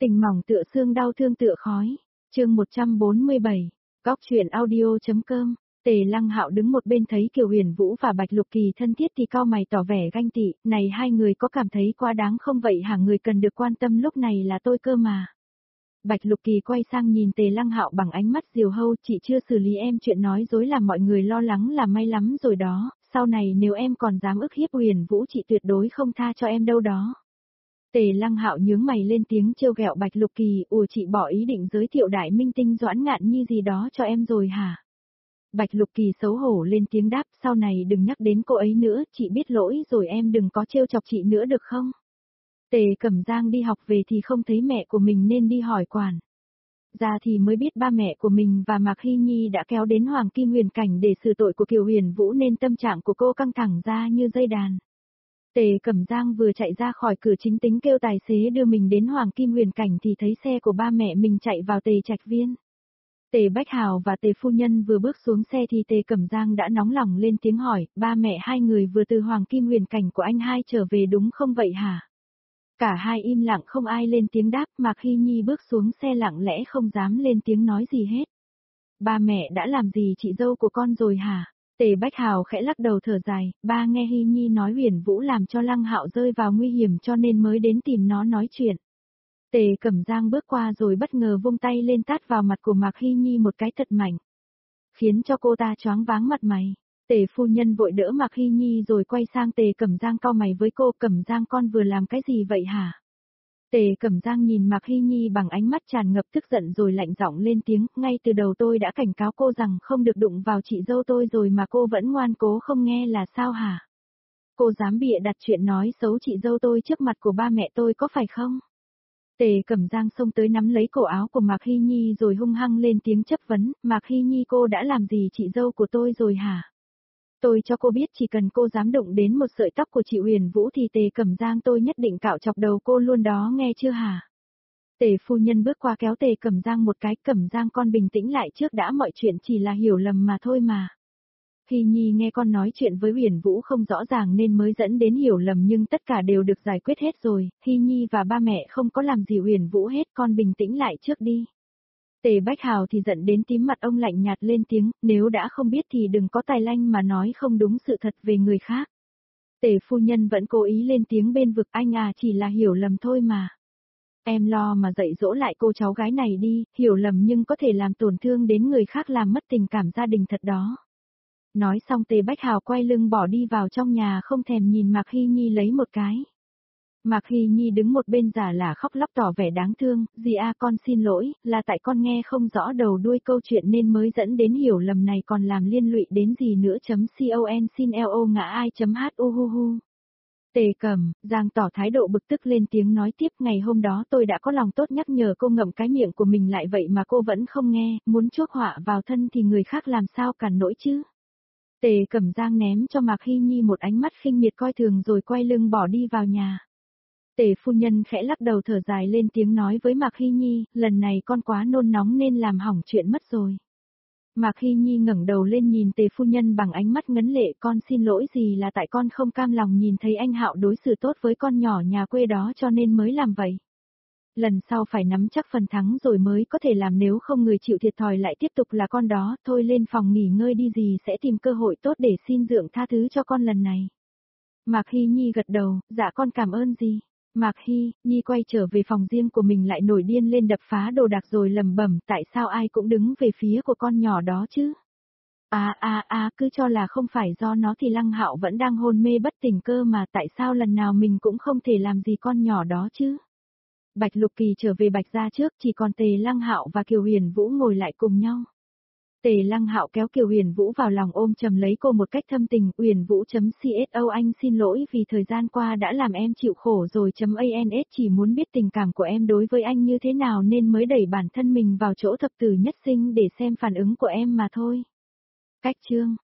Tình mỏng tựa xương đau thương tựa khói. Chương 147. Góc truyện audio.com. Tề Lăng Hạo đứng một bên thấy Kiều Huyền Vũ và Bạch Lục Kỳ thân thiết thì cau mày tỏ vẻ ganh tị, này hai người có cảm thấy quá đáng không vậy hả, người cần được quan tâm lúc này là tôi cơ mà. Bạch Lục Kỳ quay sang nhìn Tề Lăng Hạo bằng ánh mắt diều hâu, chị chưa xử lý em chuyện nói dối làm mọi người lo lắng là may lắm rồi đó, sau này nếu em còn dám ức hiếp Huyền Vũ chị tuyệt đối không tha cho em đâu đó. Tề Lăng Hạo nhướng mày lên tiếng trêu ghẹo Bạch Lục Kỳ, chị bỏ ý định giới thiệu đại minh tinh Doãn Ngạn Nhi gì đó cho em rồi hả? Bạch Lục Kỳ xấu hổ lên tiếng đáp, sau này đừng nhắc đến cô ấy nữa, chị biết lỗi rồi, em đừng có trêu chọc chị nữa được không? Tề Cẩm Giang đi học về thì không thấy mẹ của mình nên đi hỏi quản. Ra thì mới biết ba mẹ của mình và Mạc Hy Nhi đã kéo đến Hoàng Kim Huyền Cảnh để xử tội của Kiều Huyền Vũ nên tâm trạng của cô căng thẳng ra như dây đàn. Tề Cẩm Giang vừa chạy ra khỏi cửa chính tính kêu tài xế đưa mình đến Hoàng Kim Huyền Cảnh thì thấy xe của ba mẹ mình chạy vào Tề Trạch Viên. Tề Bách Hào và Tề Phu Nhân vừa bước xuống xe thì Tề Cẩm Giang đã nóng lòng lên tiếng hỏi, ba mẹ hai người vừa từ Hoàng Kim Huyền Cảnh của anh hai trở về đúng không vậy hả? Cả hai im lặng không ai lên tiếng đáp, Mạc Hy Nhi bước xuống xe lặng lẽ không dám lên tiếng nói gì hết. Ba mẹ đã làm gì chị dâu của con rồi hả? Tề Bách Hào khẽ lắc đầu thở dài, ba nghe Hy Nhi nói Huyền Vũ làm cho Lăng Hạo rơi vào nguy hiểm cho nên mới đến tìm nó nói chuyện. Tề Cẩm Giang bước qua rồi bất ngờ vung tay lên tát vào mặt của Mạc Hy Nhi một cái thật mạnh, khiến cho cô ta choáng váng mặt mày. Tề Phu Nhân vội đỡ Mạc Hy Nhi rồi quay sang Tề Cẩm Giang cau mày với cô, Cẩm Giang con vừa làm cái gì vậy hả? Tề Cẩm Giang nhìn Mạc Hy Nhi bằng ánh mắt tràn ngập tức giận rồi lạnh giọng lên tiếng, ngay từ đầu tôi đã cảnh cáo cô rằng không được đụng vào chị dâu tôi rồi mà cô vẫn ngoan cố không nghe là sao hả? Cô dám bịa đặt chuyện nói xấu chị dâu tôi trước mặt của ba mẹ tôi có phải không? Tề Cẩm Giang xông tới nắm lấy cổ áo của Mạc Hy Nhi rồi hung hăng lên tiếng chất vấn, Mạc Hy Nhi cô đã làm gì chị dâu của tôi rồi hả? Tôi cho cô biết chỉ cần cô dám đụng đến một sợi tóc của chị Huyền Vũ thì Tề Cẩm Giang tôi nhất định cạo chọc đầu cô luôn đó nghe chưa hả? Tề Phu Nhân bước qua kéo Tề Cẩm Giang một cái, Cẩm Giang con bình tĩnh lại trước đã, mọi chuyện chỉ là hiểu lầm mà thôi mà. Hy Nhi nghe con nói chuyện với Huyền Vũ không rõ ràng nên mới dẫn đến hiểu lầm nhưng tất cả đều được giải quyết hết rồi, Hy Nhi và ba mẹ không có làm gì Huyền Vũ hết, con bình tĩnh lại trước đi. Tề Bách Hào thì giận đến tím mặt, ông lạnh nhạt lên tiếng, nếu đã không biết thì đừng có tài lanh mà nói không đúng sự thật về người khác. Tề Phu Nhân vẫn cố ý lên tiếng bên vực, anh à chỉ là hiểu lầm thôi mà. Em lo mà dạy dỗ lại cô cháu gái này đi, hiểu lầm nhưng có thể làm tổn thương đến người khác, làm mất tình cảm gia đình thật đó. Nói xong Tề Bách Hào quay lưng bỏ đi vào trong nhà không thèm nhìn Mạc Hy Nhi lấy một cái. Mạc Hy Nhi đứng một bên giả là khóc lóc tỏ vẻ đáng thương, dì a con xin lỗi, là tại con nghe không rõ đầu đuôi câu chuyện nên mới dẫn đến hiểu lầm này còn làm liên lụy đến gì nữa .con xin lo ngã ai .hu. Tề Cẩm Giang tỏ thái độ bực tức lên tiếng nói tiếp, ngày hôm đó tôi đã có lòng tốt nhắc nhở cô ngậm cái miệng của mình lại vậy mà cô vẫn không nghe, muốn chuốc họa vào thân thì người khác làm sao cản nổi chứ. Tề Cẩm Giang ném cho Mạc Hy Nhi một ánh mắt khinh miệt coi thường rồi quay lưng bỏ đi vào nhà. Tề Phu Nhân khẽ lắc đầu thở dài lên tiếng nói với Mạc Hy Nhi, lần này con quá nôn nóng nên làm hỏng chuyện mất rồi. Mạc Hy Nhi ngẩng đầu lên nhìn Tề Phu Nhân bằng ánh mắt ngấn lệ, con xin lỗi gì là tại con không cam lòng nhìn thấy anh Hạo đối xử tốt với con nhỏ nhà quê đó cho nên mới làm vậy. Lần sau phải nắm chắc phần thắng rồi mới có thể làm, nếu không người chịu thiệt thòi lại tiếp tục là con đó, thôi lên phòng nghỉ ngơi đi, dì sẽ tìm cơ hội tốt để xin dượng tha thứ cho con lần này. Mạc Hy Nhi gật đầu, dạ con cảm ơn dì. Mạc Hy Nhi quay trở về phòng riêng của mình lại nổi điên lên đập phá đồ đạc rồi lẩm bẩm, tại sao ai cũng đứng về phía của con nhỏ đó chứ? Cứ cho là không phải do nó thì Lăng Hạo vẫn đang hôn mê bất tỉnh cơ mà, tại sao lần nào mình cũng không thể làm gì con nhỏ đó chứ? Bạch Lục Kỳ trở về Bạch gia trước, chỉ còn Tề Lăng Hạo và Kiều Huyền Vũ ngồi lại cùng nhau. Tề Lăng Hạo kéo Kiều Huyền Vũ vào lòng ôm chầm lấy cô một cách thâm tình, Huyền Vũ .co anh xin lỗi vì thời gian qua đã làm em chịu khổ rồi .ans chỉ muốn biết tình cảm của em đối với anh như thế nào nên mới đẩy bản thân mình vào chỗ thập tử nhất sinh để xem phản ứng của em mà thôi. Cách chương